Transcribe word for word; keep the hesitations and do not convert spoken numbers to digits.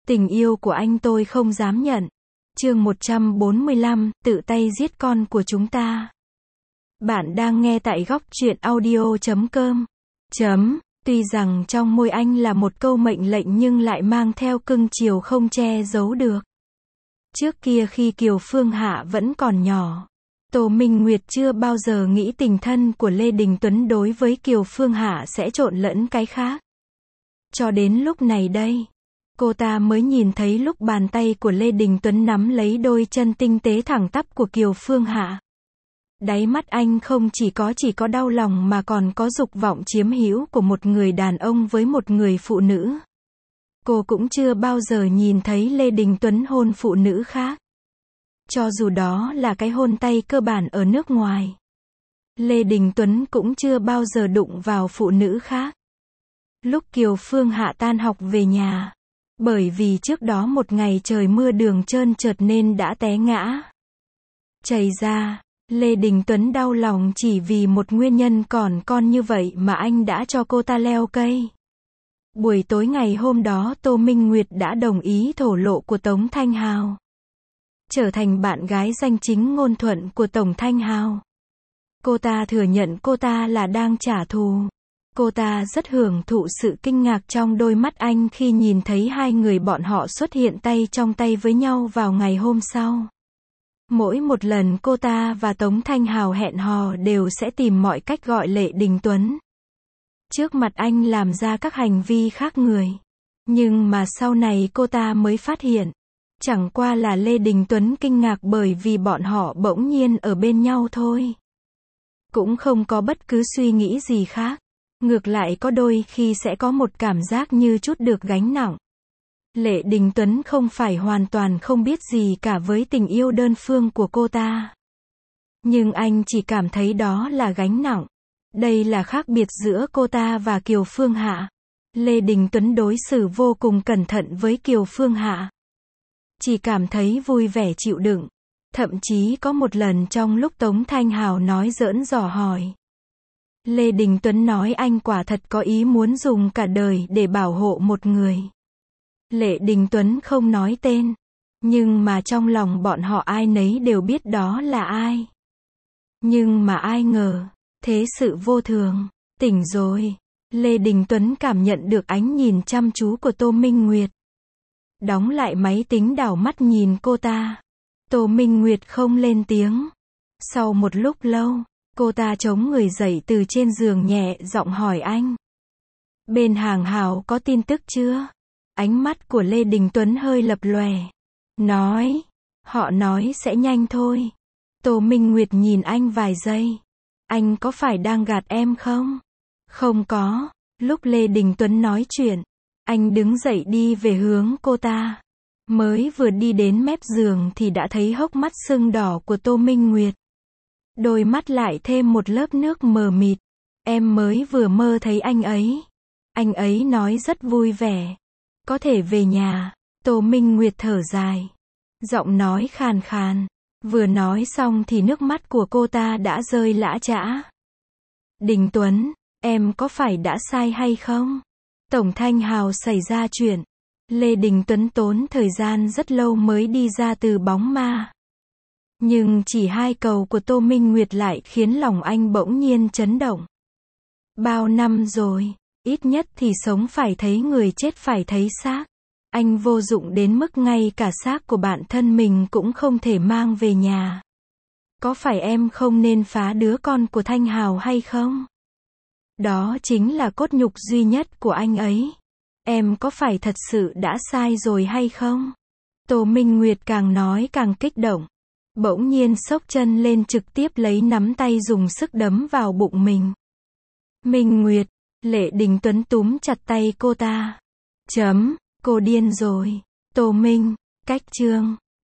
Tình yêu của anh tôi không dám nhận. Chương một trăm bốn mươi lăm, tự tay giết con của chúng ta. Bạn đang nghe tại góc truyện audio chấm com. Chấm. Tuy rằng trong môi anh là một câu mệnh lệnh nhưng lại mang theo cưng chiều không che giấu được. Trước kia khi Kiều Phương Hạ vẫn còn nhỏ, Tô Minh Nguyệt chưa bao giờ nghĩ tình thân của Lê Đình Tuấn đối với Kiều Phương Hạ sẽ trộn lẫn cái khác. Cho đến lúc này đây, cô ta mới nhìn thấy lúc bàn tay của Lê Đình Tuấn nắm lấy đôi chân tinh tế thẳng tắp của Kiều Phương Hạ. Đáy mắt anh không chỉ có chỉ có đau lòng mà còn có dục vọng chiếm hữu của một người đàn ông với một người phụ nữ. Cô cũng chưa bao giờ nhìn thấy Lê Đình Tuấn hôn phụ nữ khác. Cho dù đó là cái hôn tay cơ bản ở nước ngoài. Lê Đình Tuấn cũng chưa bao giờ đụng vào phụ nữ khác. Lúc Kiều Phương Hạ tan học về nhà, bởi vì trước đó một ngày trời mưa đường trơn trượt nên đã té ngã. Chảy ra, Lê Đình Tuấn đau lòng chỉ vì một nguyên nhân còn con như vậy mà anh đã cho cô ta leo cây. Buổi tối ngày hôm đó Tô Minh Nguyệt đã đồng ý thổ lộ của Tống Thanh Hào. Trở thành bạn gái danh chính ngôn thuận của Tổng Thanh Hào. Cô ta thừa nhận cô ta là đang trả thù. Cô ta rất hưởng thụ sự kinh ngạc trong đôi mắt anh khi nhìn thấy hai người bọn họ xuất hiện tay trong tay với nhau vào ngày hôm sau. Mỗi một lần cô ta và Tống Thanh Hào hẹn hò đều sẽ tìm mọi cách gọi Lê Đình Tuấn trước mặt anh làm ra các hành vi khác người. Nhưng mà sau này cô ta mới phát hiện, chẳng qua là Lê Đình Tuấn kinh ngạc bởi vì bọn họ bỗng nhiên ở bên nhau thôi. Cũng không có bất cứ suy nghĩ gì khác. Ngược lại có đôi khi sẽ có một cảm giác như chút được gánh nặng. Lê Đình Tuấn không phải hoàn toàn không biết gì cả với tình yêu đơn phương của cô ta. Nhưng anh chỉ cảm thấy đó là gánh nặng. Đây là khác biệt giữa cô ta và Kiều Phương Hạ. Lê Đình Tuấn đối xử vô cùng cẩn thận với Kiều Phương Hạ. Chỉ cảm thấy vui vẻ chịu đựng. Thậm chí có một lần trong lúc Tống Thanh Hào nói giỡn dò hỏi. Lê Đình Tuấn nói anh quả thật có ý muốn dùng cả đời để bảo hộ một người. Lê Đình Tuấn không nói tên. Nhưng mà trong lòng bọn họ ai nấy đều biết đó là ai. Nhưng mà ai ngờ, thế sự vô thường. Tỉnh rồi. Lê Đình Tuấn cảm nhận được ánh nhìn chăm chú của Tô Minh Nguyệt. Đóng lại máy tính đảo mắt nhìn cô ta. Tô Minh Nguyệt không lên tiếng. Sau một lúc lâu, cô ta chống người dậy từ trên giường nhẹ giọng hỏi anh. Bên Hàng Hào có tin tức chưa? Ánh mắt của Lê Đình Tuấn hơi lập lòe. Nói. Họ nói sẽ nhanh thôi. Tô Minh Nguyệt nhìn anh vài giây. Anh có phải đang gạt em không? Không có. Lúc Lê Đình Tuấn nói chuyện, anh đứng dậy đi về hướng cô ta. Mới vừa đi đến mép giường thì đã thấy hốc mắt sưng đỏ của Tô Minh Nguyệt. Đôi mắt lại thêm một lớp nước mờ mịt. Em mới vừa mơ thấy anh ấy. Anh ấy nói rất vui vẻ. Có thể về nhà. Tô Minh Nguyệt thở dài. Giọng nói khàn khàn. Vừa nói xong thì nước mắt của cô ta đã rơi lã chã. Đình Tuấn, em có phải đã sai hay không? Tổng Thanh Hào xảy ra chuyện. Lê Đình Tuấn tốn thời gian rất lâu mới đi ra từ bóng ma. Nhưng chỉ hai câu của Tô Minh Nguyệt lại khiến lòng anh bỗng nhiên chấn động. Bao năm rồi, ít nhất thì sống phải thấy người chết phải thấy xác. Anh vô dụng đến mức ngay cả xác của bạn thân mình cũng không thể mang về nhà. Có phải em không nên phá đứa con của Thanh Hào hay không? Đó chính là cốt nhục duy nhất của anh ấy. Em có phải thật sự đã sai rồi hay không? Tô Minh Nguyệt càng nói càng kích động. Bỗng nhiên xốc chân lên trực tiếp lấy nắm tay dùng sức đấm vào bụng mình. Minh Nguyệt, Lê Đình Tuấn túm chặt tay cô ta. Chấm, cô điên rồi. Tô Minh, cách chương.